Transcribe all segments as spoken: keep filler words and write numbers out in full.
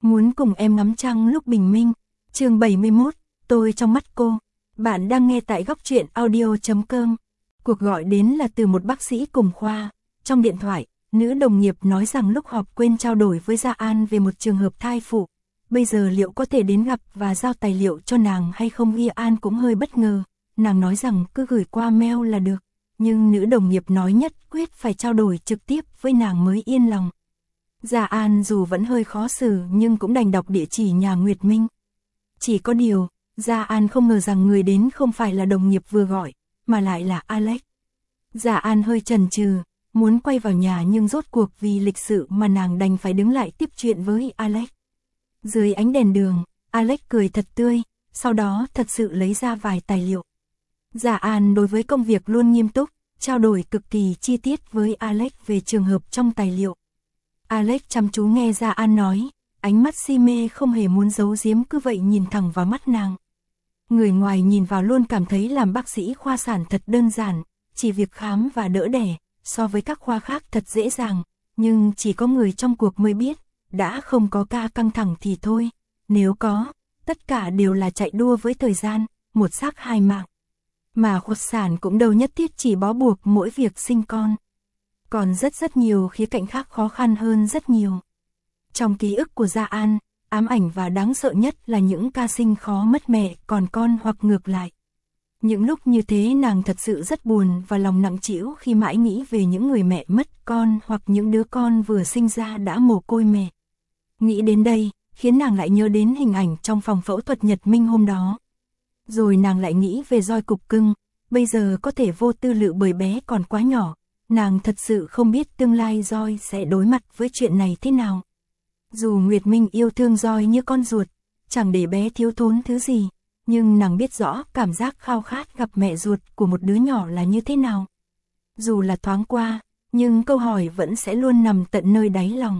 Muốn cùng em ngắm trăng lúc bình minh. Chương bảy mươi mốt, tôi trong mắt cô. Bạn đang nghe tại góc truyện audio chấm com. Cuộc gọi đến là từ một bác sĩ cùng khoa. Trong điện thoại, nữ đồng nghiệp nói rằng lúc họp quên trao đổi với Gia An về một trường hợp thai phụ. Bây giờ liệu có thể đến gặp và giao tài liệu cho nàng hay không? Gia An cũng hơi bất ngờ. Nàng nói rằng cứ gửi qua mail là được. Nhưng nữ đồng nghiệp nói nhất quyết phải trao đổi trực tiếp với nàng mới yên lòng. Gia An dù vẫn hơi khó xử nhưng cũng đành đọc địa chỉ nhà Nguyệt Minh. Chỉ có điều, Gia An không ngờ rằng người đến không phải là đồng nghiệp vừa gọi, mà lại là Alex. Gia An hơi chần chừ, muốn quay vào nhà nhưng rốt cuộc vì lịch sự mà nàng đành phải đứng lại tiếp chuyện với Alex. Dưới ánh đèn đường, Alex cười thật tươi, sau đó thật sự lấy ra vài tài liệu. Gia An đối với công việc luôn nghiêm túc, trao đổi cực kỳ chi tiết với Alex về trường hợp trong tài liệu. Alex chăm chú nghe Gia An nói, ánh mắt si mê không hề muốn giấu giếm cứ vậy nhìn thẳng vào mắt nàng. Người ngoài nhìn vào luôn cảm thấy làm bác sĩ khoa sản thật đơn giản, chỉ việc khám và đỡ đẻ, so với các khoa khác thật dễ dàng, nhưng chỉ có người trong cuộc mới biết, đã không có ca căng thẳng thì thôi, nếu có, tất cả đều là chạy đua với thời gian, một xác hai mạng. Mà khoa sản cũng đâu nhất thiết chỉ bó buộc mỗi việc sinh con. Còn rất rất nhiều khía cạnh khác khó khăn hơn rất nhiều. Trong ký ức của Gia An, ám ảnh và đáng sợ nhất là những ca sinh khó mất mẹ còn con hoặc ngược lại. Những lúc như thế nàng thật sự rất buồn và lòng nặng trĩu khi mãi nghĩ về những người mẹ mất con hoặc những đứa con vừa sinh ra đã mồ côi mẹ. Nghĩ đến đây, khiến nàng lại nhớ đến hình ảnh trong phòng phẫu thuật Nhật Minh hôm đó. Rồi nàng lại nghĩ về roi cục cưng, bây giờ có thể vô tư lự bởi bé còn quá nhỏ. Nàng thật sự không biết tương lai roi sẽ đối mặt với chuyện này thế nào. Dù Nguyệt Minh yêu thương roi như con ruột, chẳng để bé thiếu thốn thứ gì, nhưng nàng biết rõ cảm giác khao khát gặp mẹ ruột của một đứa nhỏ là như thế nào. Dù là thoáng qua, nhưng câu hỏi vẫn sẽ luôn nằm tận nơi đáy lòng.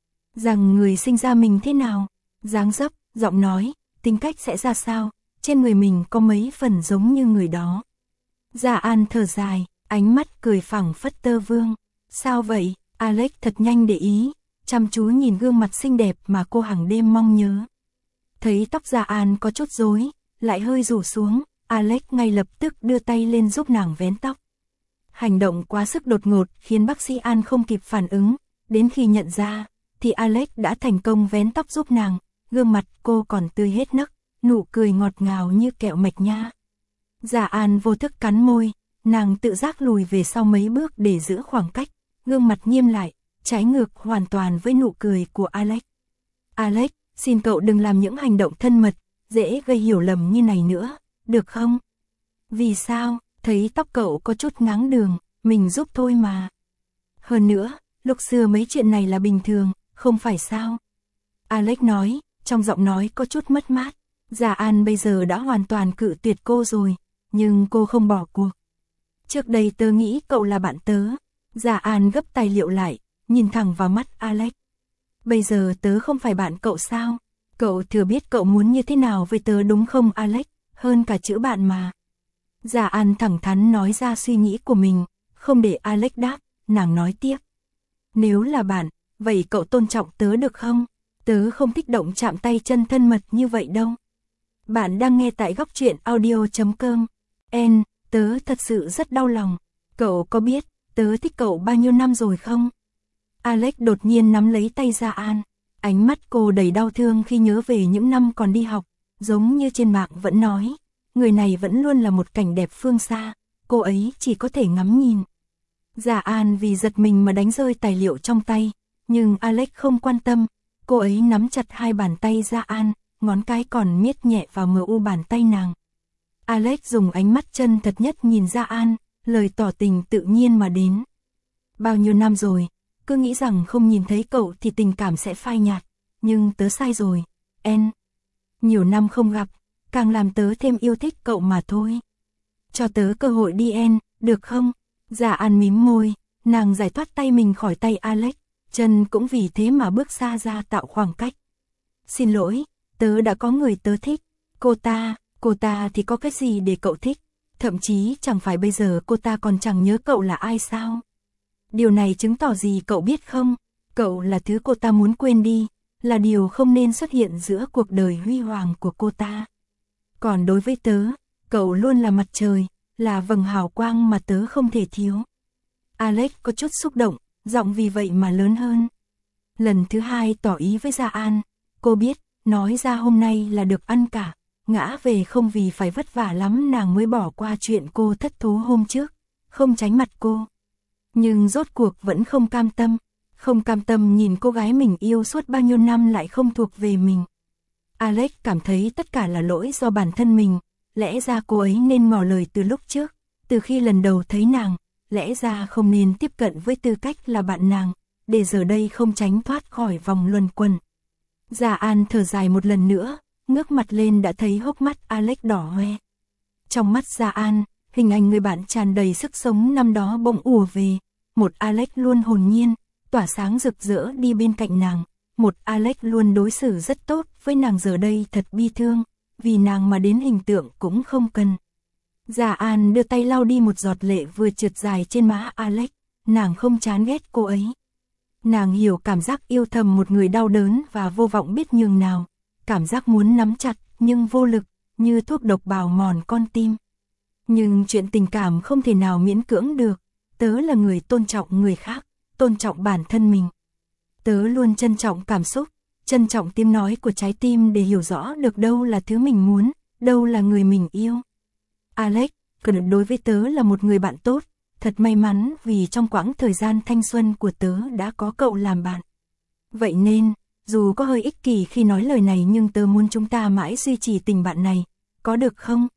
Rằng người sinh ra mình thế nào, dáng dấp, giọng nói, tính cách sẽ ra sao, trên người mình có mấy phần giống như người đó. Gia An thở dài, ánh mắt cười phẳng phất tơ vương. Sao vậy? Alex thật nhanh để ý, chăm chú nhìn gương mặt xinh đẹp mà cô hàng đêm mong nhớ. Thấy tóc Gia An có chút rối, lại hơi rủ xuống, Alex ngay lập tức đưa tay lên giúp nàng vén tóc. Hành động quá sức đột ngột khiến bác sĩ An không kịp phản ứng, đến khi nhận ra, thì Alex đã thành công vén tóc giúp nàng, gương mặt cô còn tươi hết nấc, nụ cười ngọt ngào như kẹo mạch nha. Gia An vô thức cắn môi, nàng tự giác lùi về sau mấy bước để giữ khoảng cách, gương mặt nghiêm lại, trái ngược hoàn toàn với nụ cười của Alex. Alex, xin cậu đừng làm những hành động thân mật, dễ gây hiểu lầm như này nữa, được không? Vì sao? Thấy tóc cậu có chút ngáng đường, mình giúp thôi mà. Hơn nữa, lúc xưa mấy chuyện này là bình thường, không phải sao? Alex nói, trong giọng nói có chút mất mát. Gia An bây giờ đã hoàn toàn cự tuyệt cô rồi, nhưng cô không bỏ cuộc. Trước đây tớ nghĩ cậu là bạn tớ. Gia An gấp tài liệu lại, nhìn thẳng vào mắt Alex. Bây giờ tớ không phải bạn cậu sao? Cậu thừa biết cậu muốn như thế nào với tớ đúng không Alex? Hơn cả chữ bạn mà. Gia An thẳng thắn nói ra suy nghĩ của mình, không để Alex đáp, nàng nói tiếp. Nếu là bạn, vậy cậu tôn trọng tớ được không? Tớ không thích động chạm tay chân thân mật như vậy đâu. Bạn đang nghe tại góc truyện audio chấm com. En, tớ thật sự rất đau lòng. Cậu có biết, tớ thích cậu bao nhiêu năm rồi không? Alex đột nhiên nắm lấy tay Gia An. Ánh mắt cô đầy đau thương khi nhớ về những năm còn đi học. Giống như trên mạng vẫn nói, người này vẫn luôn là một cảnh đẹp phương xa. Cô ấy chỉ có thể ngắm nhìn. Gia An vì giật mình mà đánh rơi tài liệu trong tay. Nhưng Alex không quan tâm. Cô ấy nắm chặt hai bàn tay Gia An, ngón cái còn miết nhẹ vào mờ u bàn tay nàng. Alex dùng ánh mắt chân thật nhất nhìn Gia An, lời tỏ tình tự nhiên mà đến. Bao nhiêu năm rồi, cứ nghĩ rằng không nhìn thấy cậu thì tình cảm sẽ phai nhạt, nhưng tớ sai rồi, En. Nhiều năm không gặp, càng làm tớ thêm yêu thích cậu mà thôi. Cho tớ cơ hội đi En, được không? Gia An mím môi, nàng giải thoát tay mình khỏi tay Alex, chân cũng vì thế mà bước xa ra tạo khoảng cách. Xin lỗi, tớ đã có người tớ thích, cô ta, cô ta thì có cái gì để cậu thích, thậm chí chẳng phải bây giờ cô ta còn chẳng nhớ cậu là ai sao? Điều này chứng tỏ gì cậu biết không? Cậu là thứ cô ta muốn quên đi, là điều không nên xuất hiện giữa cuộc đời huy hoàng của cô ta. Còn đối với tớ, cậu luôn là mặt trời, là vầng hào quang mà tớ không thể thiếu. Alex có chút xúc động, giọng vì vậy mà lớn hơn. Lần thứ hai tỏ ý với Gia An, cô biết, nói ra hôm nay là được ăn cả, ngã về không vì phải vất vả lắm nàng mới bỏ qua chuyện cô thất thố hôm trước, không tránh mặt cô. Nhưng rốt cuộc vẫn không cam tâm, không cam tâm nhìn cô gái mình yêu suốt bao nhiêu năm lại không thuộc về mình. Alex cảm thấy tất cả là lỗi do bản thân mình, lẽ ra cô ấy nên ngỏ lời từ lúc trước, từ khi lần đầu thấy nàng, lẽ ra không nên tiếp cận với tư cách là bạn nàng, để giờ đây không tránh thoát khỏi vòng luẩn quẩn. Gia An thở dài một lần nữa, ngước mặt lên đã thấy hốc mắt Alex đỏ hoe. Trong mắt Gia An, hình ảnh người bạn tràn đầy sức sống năm đó bỗng ùa về, một Alex luôn hồn nhiên, tỏa sáng rực rỡ đi bên cạnh nàng, một Alex luôn đối xử rất tốt với nàng giờ đây thật bi thương, vì nàng mà đến hình tượng cũng không cần. Gia An đưa tay lau đi một giọt lệ vừa trượt dài trên má Alex, nàng không chán ghét cô ấy. Nàng hiểu cảm giác yêu thầm một người đau đớn và vô vọng biết nhường nào, cảm giác muốn nắm chặt nhưng vô lực, như thuốc độc bào mòn con tim. Nhưng chuyện tình cảm không thể nào miễn cưỡng được, tớ là người tôn trọng người khác, tôn trọng bản thân mình. Tớ luôn trân trọng cảm xúc, trân trọng tiếng nói của trái tim để hiểu rõ được đâu là thứ mình muốn, đâu là người mình yêu. Alex, đối với tớ là một người bạn tốt, thật may mắn vì trong quãng thời gian thanh xuân của tớ đã có cậu làm bạn. Vậy nên, dù có hơi ích kỷ khi nói lời này nhưng tớ muốn chúng ta mãi duy trì tình bạn này, có được không?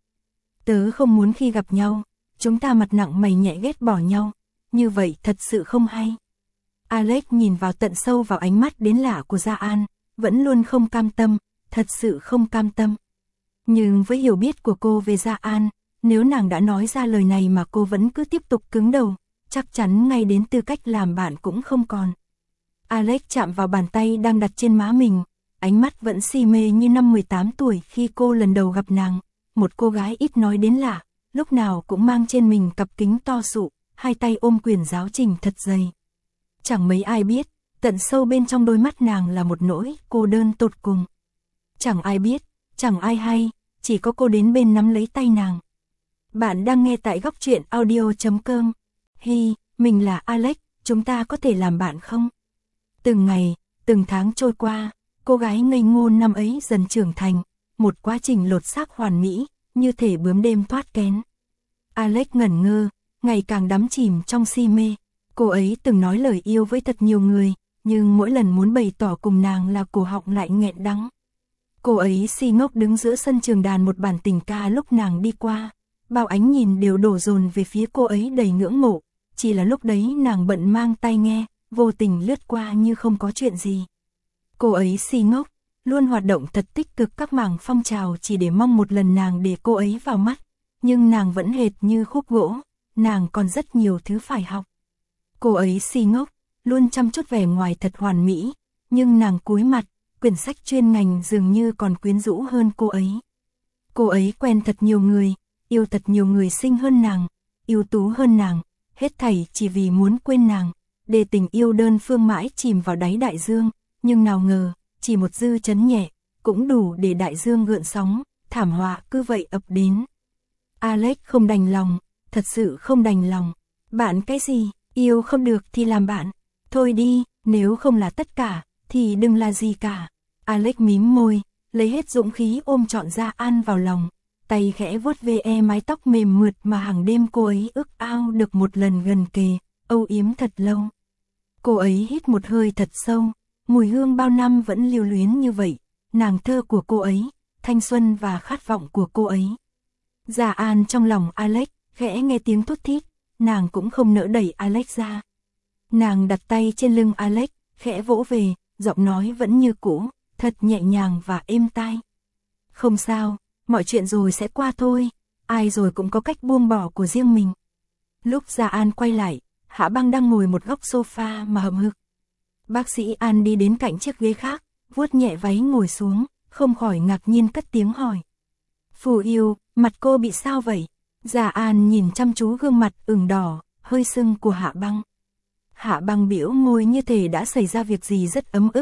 Tớ không muốn khi gặp nhau, chúng ta mặt nặng mày nhẹ ghét bỏ nhau, như vậy thật sự không hay. Alex nhìn vào tận sâu vào ánh mắt đến lạ của Gia An, vẫn luôn không cam tâm, thật sự không cam tâm. Nhưng với hiểu biết của cô về Gia An, nếu nàng đã nói ra lời này mà cô vẫn cứ tiếp tục cứng đầu, chắc chắn ngay đến tư cách làm bạn cũng không còn. Alex chạm vào bàn tay đang đặt trên má mình, ánh mắt vẫn si mê như năm mười tám tuổi khi cô lần đầu gặp nàng, một cô gái ít nói đến lạ, lúc nào cũng mang trên mình cặp kính to sụ, hai tay ôm quyển giáo trình thật dày. Chẳng mấy ai biết, tận sâu bên trong đôi mắt nàng là một nỗi cô đơn tột cùng. Chẳng ai biết, chẳng ai hay, chỉ có cô đến bên nắm lấy tay nàng. Bạn đang nghe tại góc truyện audio chấm com. Hi, mình là Alex, chúng ta có thể làm bạn không? Từng ngày, từng tháng trôi qua, cô gái ngây ngô năm ấy dần trưởng thành, một quá trình lột xác hoàn mỹ, như thể bướm đêm thoát kén. Alex ngẩn ngơ, ngày càng đắm chìm trong si mê. Cô ấy từng nói lời yêu với thật nhiều người, nhưng mỗi lần muốn bày tỏ cùng nàng là cổ họng lại nghẹn đắng. Cô ấy si ngốc đứng giữa sân trường đàn một bản tình ca lúc nàng đi qua. Bao ánh nhìn đều đổ dồn về phía cô ấy đầy ngưỡng mộ, chỉ là lúc đấy nàng bận mang tai nghe, vô tình lướt qua như không có chuyện gì. Cô ấy si ngốc, luôn hoạt động thật tích cực các mảng phong trào chỉ để mong một lần nàng để cô ấy vào mắt, nhưng nàng vẫn hệt như khúc gỗ, nàng còn rất nhiều thứ phải học. Cô ấy si ngốc, luôn chăm chút vẻ ngoài thật hoàn mỹ, nhưng nàng cúi mặt, quyển sách chuyên ngành dường như còn quyến rũ hơn cô ấy. Cô ấy quen thật nhiều người, yêu thật nhiều người xinh hơn nàng, ưu tú hơn nàng, hết thảy chỉ vì muốn quên nàng, để tình yêu đơn phương mãi chìm vào đáy đại dương, nhưng nào ngờ, chỉ một dư chấn nhẹ, cũng đủ để đại dương gợn sóng, thảm họa cứ vậy ập đến. Alex không đành lòng, thật sự không đành lòng. Bạn cái gì, yêu không được thì làm bạn, thôi đi, nếu không là tất cả, thì đừng là gì cả. Alex mím môi, lấy hết dũng khí ôm trọn Gia An vào lòng. Tay khẽ vuốt ve mái tóc mềm mượt mà hàng đêm cô ấy ước ao được một lần gần kề, âu yếm thật lâu. Cô ấy hít một hơi thật sâu, mùi hương bao năm vẫn lưu luyến như vậy, nàng thơ của cô ấy, thanh xuân và khát vọng của cô ấy. Gia An trong lòng Alex, khẽ nghe tiếng thút thít, nàng cũng không nỡ đẩy Alex ra. Nàng đặt tay trên lưng Alex, khẽ vỗ về, giọng nói vẫn như cũ, thật nhẹ nhàng và êm tai. Không sao. Mọi chuyện rồi sẽ qua thôi, ai rồi cũng có cách buông bỏ của riêng mình. Lúc Gia An quay lại, Hạ Băng đang ngồi một góc sofa mà hậm hực. Bác sĩ An đi đến cạnh chiếc ghế khác, vuốt nhẹ váy ngồi xuống, không khỏi ngạc nhiên cất tiếng hỏi. Phù yêu, mặt cô bị sao vậy? Gia An nhìn chăm chú gương mặt ửng đỏ, hơi sưng của Hạ Băng. Hạ Băng biểu môi như thể đã xảy ra việc gì rất ấm ức,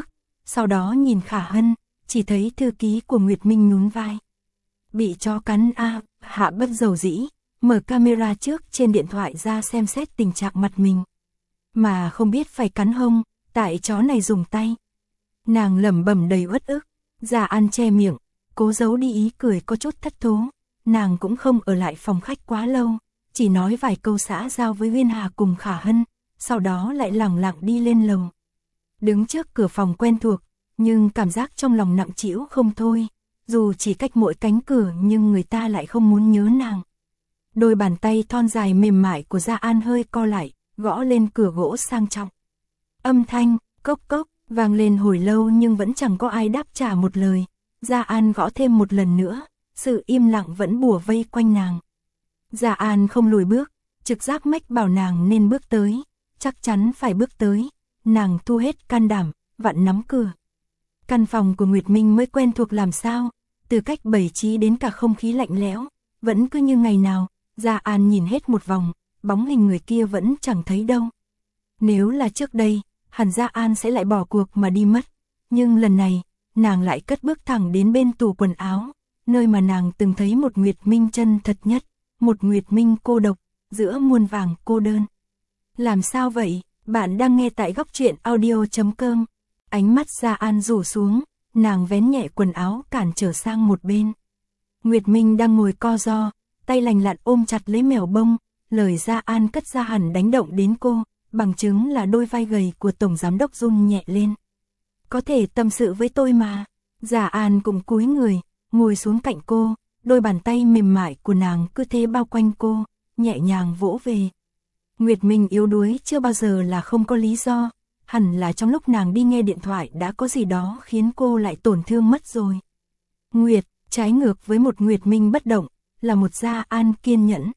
sau đó nhìn Khả Hân, chỉ thấy thư ký của Nguyệt Minh nhún vai. Bị chó cắn a, Hạ bất dầu dĩ, mở camera trước trên điện thoại ra xem xét tình trạng mặt mình. Mà không biết phải cắn hông, tại chó này dùng tay. Nàng lẩm bẩm đầy uất ức, Dạ An che miệng, cố giấu đi ý cười có chút thất thố. Nàng cũng không ở lại phòng khách quá lâu, chỉ nói vài câu xã giao với Uyên Hà cùng Khả Hân, sau đó lại lẳng lặng đi lên lầu. Đứng trước cửa phòng quen thuộc, nhưng cảm giác trong lòng nặng trĩu không thôi, dù chỉ cách mỗi cánh cửa nhưng người ta lại không muốn nhớ nàng. Đôi bàn tay thon dài mềm mại của Dạ An hơi co lại, gõ lên cửa gỗ sang trọng. Âm thanh, cốc cốc, vang lên hồi lâu nhưng vẫn chẳng có ai đáp trả một lời. Dạ An gõ thêm một lần nữa, sự im lặng vẫn bủa vây quanh nàng. Dạ An không lùi bước, trực giác mách bảo nàng nên bước tới, chắc chắn phải bước tới. Nàng thu hết can đảm, vặn nắm cửa. Căn phòng của Nguyệt Minh mới quen thuộc làm sao, từ cách bày trí đến cả không khí lạnh lẽo, vẫn cứ như ngày nào. Dạ An nhìn hết một vòng, bóng hình người kia vẫn chẳng thấy đâu. Nếu là trước đây, hẳn Dạ An sẽ lại bỏ cuộc mà đi mất. Nhưng lần này, nàng lại cất bước thẳng đến bên tủ quần áo, nơi mà nàng từng thấy một Nguyệt Minh chân thật nhất, một Nguyệt Minh cô độc, giữa muôn vàng cô đơn. Làm sao vậy? Bạn đang nghe tại góc truyện audio chấm com. Ánh mắt Dạ An rủ xuống, nàng vén nhẹ quần áo cản trở sang một bên. Nguyệt Minh đang ngồi co ro, tay lành lặn ôm chặt lấy mèo bông, lời Dạ An cất ra hẳn đánh động đến cô, bằng chứng là đôi vai gầy của tổng giám đốc run nhẹ lên. Có thể tâm sự với tôi mà. Dạ An cũng cúi người, ngồi xuống cạnh cô, đôi bàn tay mềm mại của nàng cứ thế bao quanh cô, nhẹ nhàng vỗ về. Nguyệt Minh yếu đuối chưa bao giờ là không có lý do, hẳn là trong lúc nàng đi nghe điện thoại đã có gì đó khiến cô lại tổn thương mất rồi. Nguyệt, trái ngược với một Nguyệt Minh bất động, là một Dạ An kiên nhẫn.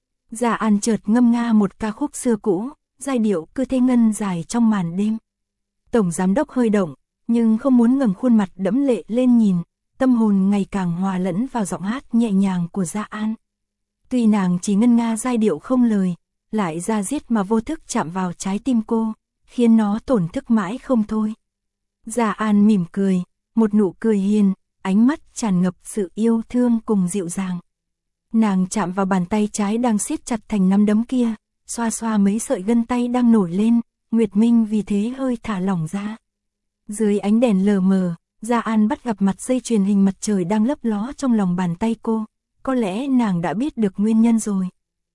Dạ An chợt ngâm nga một ca khúc xưa cũ, giai điệu cứ thế ngân dài trong màn đêm. Tổng giám đốc hơi động, nhưng không muốn ngẩng khuôn mặt đẫm lệ lên nhìn, tâm hồn ngày càng hòa lẫn vào giọng hát nhẹ nhàng của Dạ An. Tuy nàng chỉ ngân nga giai điệu không lời, lại ra diết mà vô thức chạm vào trái tim cô, khiến nó tổn thức mãi không thôi. Dạ An mỉm cười, một nụ cười hiền, ánh mắt tràn ngập sự yêu thương cùng dịu dàng. Nàng chạm vào bàn tay trái đang siết chặt thành nắm đấm kia, xoa xoa mấy sợi gân tay đang nổi lên, Nguyệt Minh vì thế hơi thả lỏng ra. Dưới ánh đèn lờ mờ, Dạ An bắt gặp mặt dây chuyền hình mặt trời đang lấp ló trong lòng bàn tay cô, có lẽ nàng đã biết được nguyên nhân rồi.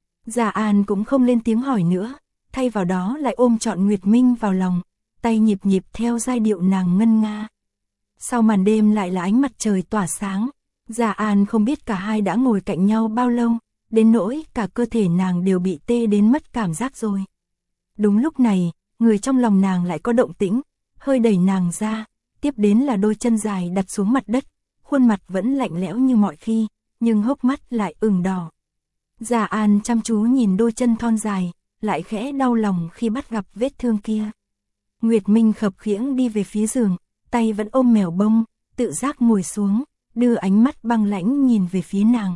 Dạ An cũng không lên tiếng hỏi nữa, thay vào đó lại ôm trọn Nguyệt Minh vào lòng, tay nhịp nhịp theo giai điệu nàng ngân nga. Sau màn đêm lại là ánh mặt trời tỏa sáng, Dạ An không biết cả hai đã ngồi cạnh nhau bao lâu, đến nỗi cả cơ thể nàng đều bị tê đến mất cảm giác rồi. Đúng lúc này, người trong lòng nàng lại có động tĩnh, hơi đẩy nàng ra, tiếp đến là đôi chân dài đặt xuống mặt đất, khuôn mặt vẫn lạnh lẽo như mọi khi, nhưng hốc mắt lại ửng đỏ. Dạ An chăm chú nhìn đôi chân thon dài, lại khẽ đau lòng khi bắt gặp vết thương kia. Nguyệt Minh khập khiễng đi về phía giường, tay vẫn ôm mèo bông, tự giác ngồi xuống, đưa ánh mắt băng lãnh nhìn về phía nàng.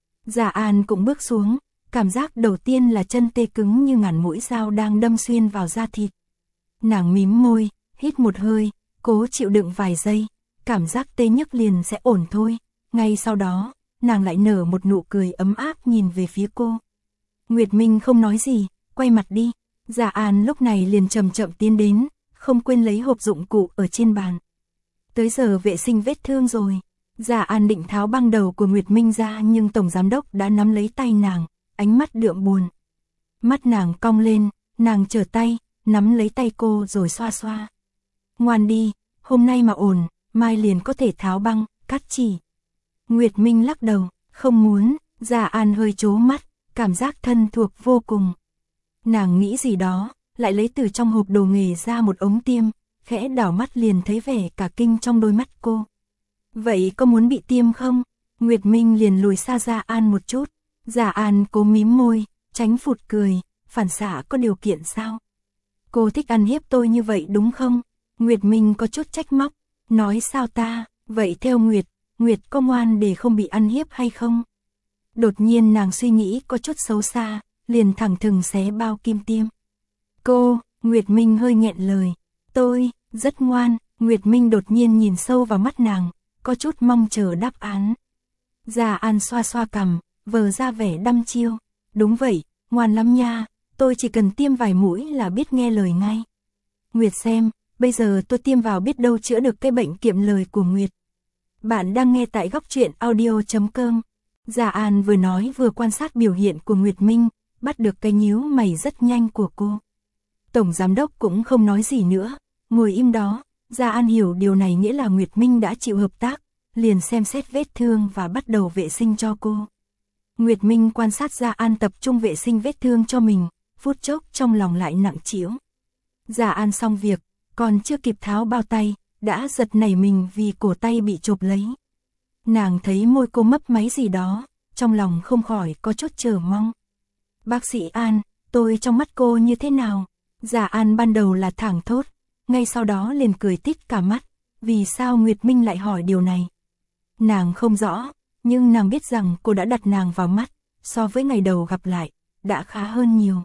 Dạ An cũng bước xuống, cảm giác đầu tiên là chân tê cứng như ngàn mũi dao đang đâm xuyên vào da thịt. Nàng mím môi, hít một hơi, cố chịu đựng vài giây, cảm giác tê nhức liền sẽ ổn thôi. Ngay sau đó, nàng lại nở một nụ cười ấm áp nhìn về phía cô. Nguyệt Minh không nói gì, quay mặt đi. Dạ An lúc này liền chậm chậm tiến đến, không quên lấy hộp dụng cụ ở trên bàn. Tới giờ vệ sinh vết thương rồi. Dạ An định tháo băng đầu của Nguyệt Minh ra nhưng tổng giám đốc đã nắm lấy tay nàng, ánh mắt đượm buồn. Mắt nàng cong lên, nàng trở tay, nắm lấy tay cô rồi xoa xoa. Ngoan đi, hôm nay mà ổn, mai liền có thể tháo băng, cắt chỉ. Nguyệt Minh lắc đầu, không muốn. Dạ An hơi trố mắt, cảm giác thân thuộc vô cùng. Nàng nghĩ gì đó, lại lấy từ trong hộp đồ nghề ra một ống tiêm, khẽ đảo mắt liền thấy vẻ cả kinh trong đôi mắt cô. Vậy có muốn bị tiêm không? Nguyệt Minh liền lùi xa Dạ An một chút. Dạ An cố mím môi, tránh phụt cười, phản xạ có điều kiện sao? Cô thích ăn hiếp tôi như vậy đúng không? Nguyệt Minh có chút trách móc, nói sao ta, vậy theo Nguyệt, Nguyệt có ngoan để không bị ăn hiếp hay không? Đột nhiên nàng suy nghĩ có chút xấu xa, liền thẳng thừng xé bao kim tiêm. Cô, Nguyệt Minh hơi nghẹn lời, tôi, rất ngoan. Nguyệt Minh đột nhiên nhìn sâu vào mắt nàng, có chút mong chờ đáp án. Dạ An xoa xoa cằm, vờ ra vẻ đăm chiêu. Đúng vậy, ngoan lắm nha, tôi chỉ cần tiêm vài mũi là biết nghe lời ngay. Nguyệt xem, bây giờ tôi tiêm vào biết đâu chữa được cái bệnh kiệm lời của Nguyệt. Bạn đang nghe tại góc truyện audio chấm com. Dạ An vừa nói vừa quan sát biểu hiện của Nguyệt Minh, bắt được cái nhíu mày rất nhanh của cô. Tổng giám đốc cũng không nói gì nữa, ngồi im đó. Dạ An hiểu điều này nghĩa là Nguyệt Minh đã chịu hợp tác, liền xem xét vết thương và bắt đầu vệ sinh cho cô. Nguyệt Minh quan sát Dạ An tập trung vệ sinh vết thương cho mình, phút chốc trong lòng lại nặng trĩu. Dạ An xong việc, còn chưa kịp tháo bao tay, đã giật nảy mình vì cổ tay bị chộp lấy. Nàng thấy môi cô mấp máy gì đó, trong lòng không khỏi có chút chờ mong. Bác sĩ An, tôi trong mắt cô như thế nào? Dạ An ban đầu là thảng thốt, ngay sau đó liền cười tít cả mắt. Vì sao Nguyệt Minh lại hỏi điều này? Nàng không rõ, nhưng nàng biết rằng cô đã đặt nàng vào mắt, so với ngày đầu gặp lại, đã khá hơn nhiều.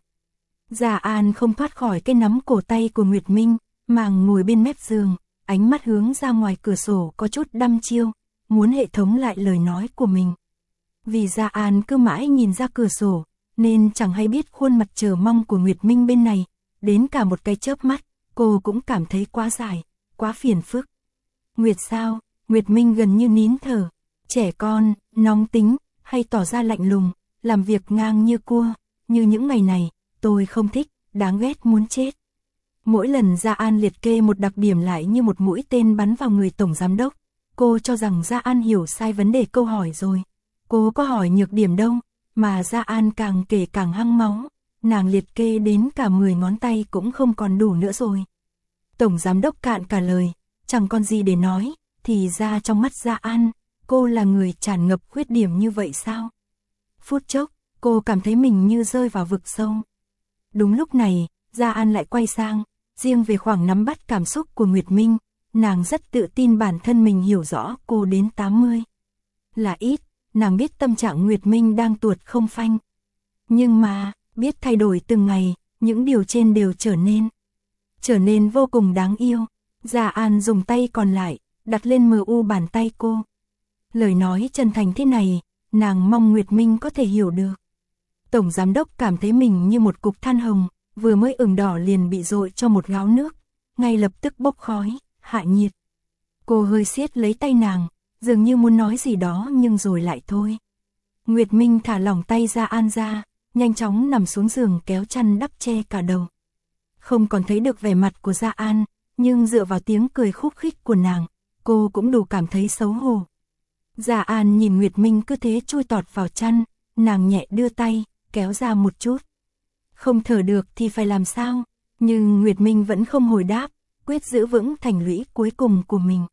Dạ An không thoát khỏi cái nắm cổ tay của Nguyệt Minh, màng ngồi bên mép giường, ánh mắt hướng ra ngoài cửa sổ có chút đăm chiêu, muốn hệ thống lại lời nói của mình. Vì Dạ An cứ mãi nhìn ra cửa sổ, nên chẳng hay biết khuôn mặt chờ mong của Nguyệt Minh bên này, đến cả một cái chớp mắt, cô cũng cảm thấy quá dài, quá phiền phức. Nguyệt sao? Nguyệt Minh gần như nín thở, trẻ con, nóng tính, hay tỏ ra lạnh lùng, làm việc ngang như cua, như những ngày này, tôi không thích, đáng ghét muốn chết. Mỗi lần Dạ An liệt kê một đặc điểm lại như một mũi tên bắn vào người tổng giám đốc, cô cho rằng Dạ An hiểu sai vấn đề câu hỏi rồi. Cô có hỏi nhược điểm đâu, mà Dạ An càng kể càng hăng máu, nàng liệt kê đến cả mười ngón tay cũng không còn đủ nữa rồi. Tổng giám đốc cạn cả lời, chẳng còn gì để nói, thì ra trong mắt Dạ An, cô là người tràn ngập khuyết điểm như vậy sao? Phút chốc, cô cảm thấy mình như rơi vào vực sâu. Đúng lúc này, Dạ An lại quay sang, riêng về khoảng nắm bắt cảm xúc của Nguyệt Minh, nàng rất tự tin bản thân mình hiểu rõ cô đến tám mươi. Là ít, nàng biết tâm trạng Nguyệt Minh đang tuột không phanh. Nhưng mà, biết thay đổi từng ngày, những điều trên đều trở nên, trở nên vô cùng đáng yêu. Dạ An dùng tay còn lại, đặt lên mờ u bàn tay cô. Lời nói chân thành thế này, nàng mong Nguyệt Minh có thể hiểu được. Tổng giám đốc cảm thấy mình như một cục than hồng, vừa mới ửng đỏ liền bị dội cho một gáo nước, ngay lập tức bốc khói, hạ nhiệt. Cô hơi siết lấy tay nàng, dường như muốn nói gì đó nhưng rồi lại thôi. Nguyệt Minh thả lỏng tay Dạ An ra, nhanh chóng nằm xuống giường kéo chăn đắp che cả đầu. Không còn thấy được vẻ mặt của Dạ An, nhưng dựa vào tiếng cười khúc khích của nàng, cô cũng đủ cảm thấy xấu hổ. Dạ An nhìn Nguyệt Minh cứ thế chui tọt vào chăn, nàng nhẹ đưa tay, kéo ra một chút. Không thở được thì phải làm sao? Nhưng Nguyệt Minh vẫn không hồi đáp, quyết giữ vững thành lũy cuối cùng của mình.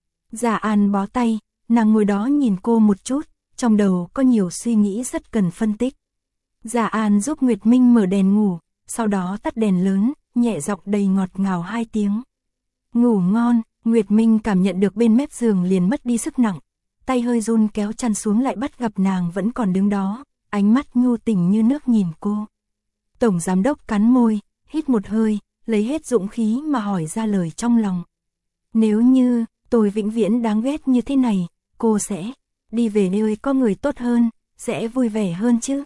Dạ An bó tay, nàng ngồi đó nhìn cô một chút, trong đầu có nhiều suy nghĩ rất cần phân tích. Dạ An giúp Nguyệt Minh mở đèn ngủ, sau đó tắt đèn lớn, nhẹ giọng đầy ngọt ngào hai tiếng. Ngủ ngon. Nguyệt Minh cảm nhận được bên mép giường liền mất đi sức nặng, tay hơi run kéo chăn xuống lại bắt gặp nàng vẫn còn đứng đó, ánh mắt nhu tình như nước nhìn cô. Tổng giám đốc cắn môi, hít một hơi, lấy hết dũng khí mà hỏi ra lời trong lòng. Nếu như tôi vĩnh viễn đáng ghét như thế này, cô sẽ đi về nơi có người tốt hơn, sẽ vui vẻ hơn chứ?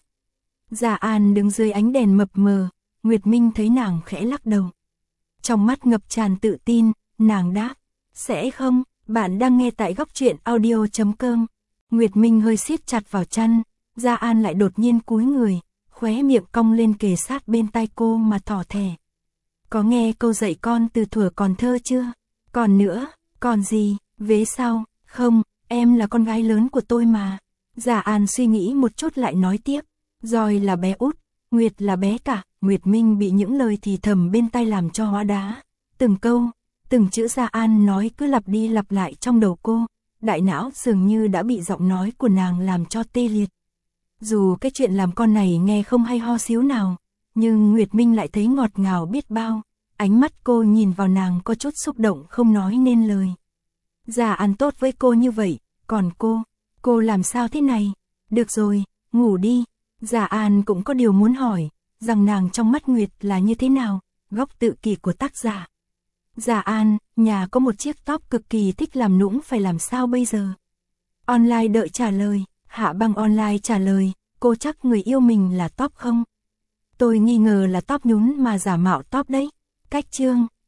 Dạ An đứng dưới ánh đèn mập mờ, Nguyệt Minh thấy nàng khẽ lắc đầu. Trong mắt ngập tràn tự tin, nàng đáp, sẽ không. Bạn đang nghe tại góc truyện audio chấm com. Nguyệt Minh hơi siết chặt vào chăn, Dạ An lại đột nhiên cúi người, khóe miệng cong lên kề sát bên tai cô mà thỏ thẻ. Có nghe câu dạy con từ thuở còn thơ chưa? Còn nữa, còn gì, vế sau, không, em là con gái lớn của tôi mà. Dạ An suy nghĩ một chút lại nói tiếp, Rồi là bé út, Nguyệt là bé cả. Nguyệt Minh bị những lời thì thầm bên tai làm cho hóa đá. Từng câu, từng chữ Gia An nói cứ lặp đi lặp lại trong đầu cô, đại não dường như đã bị giọng nói của nàng làm cho tê liệt. Dù cái chuyện làm con này nghe không hay ho xíu nào, nhưng Nguyệt Minh lại thấy ngọt ngào biết bao. Ánh mắt cô nhìn vào nàng có chút xúc động không nói nên lời. Gia An tốt với cô như vậy, còn cô, cô làm sao thế này? Được rồi, ngủ đi. Gia An cũng có điều muốn hỏi, rằng nàng trong mắt Nguyệt là như thế nào, góc tự kỷ của tác giả. Dạ An, nhà có một chiếc top cực kỳ thích làm nũng, phải làm sao bây giờ? Online đợi trả lời. Hạ Băng online trả lời, cô chắc người yêu mình là top không? Tôi nghi ngờ là top nhún mà giả mạo top đấy. Cách chương.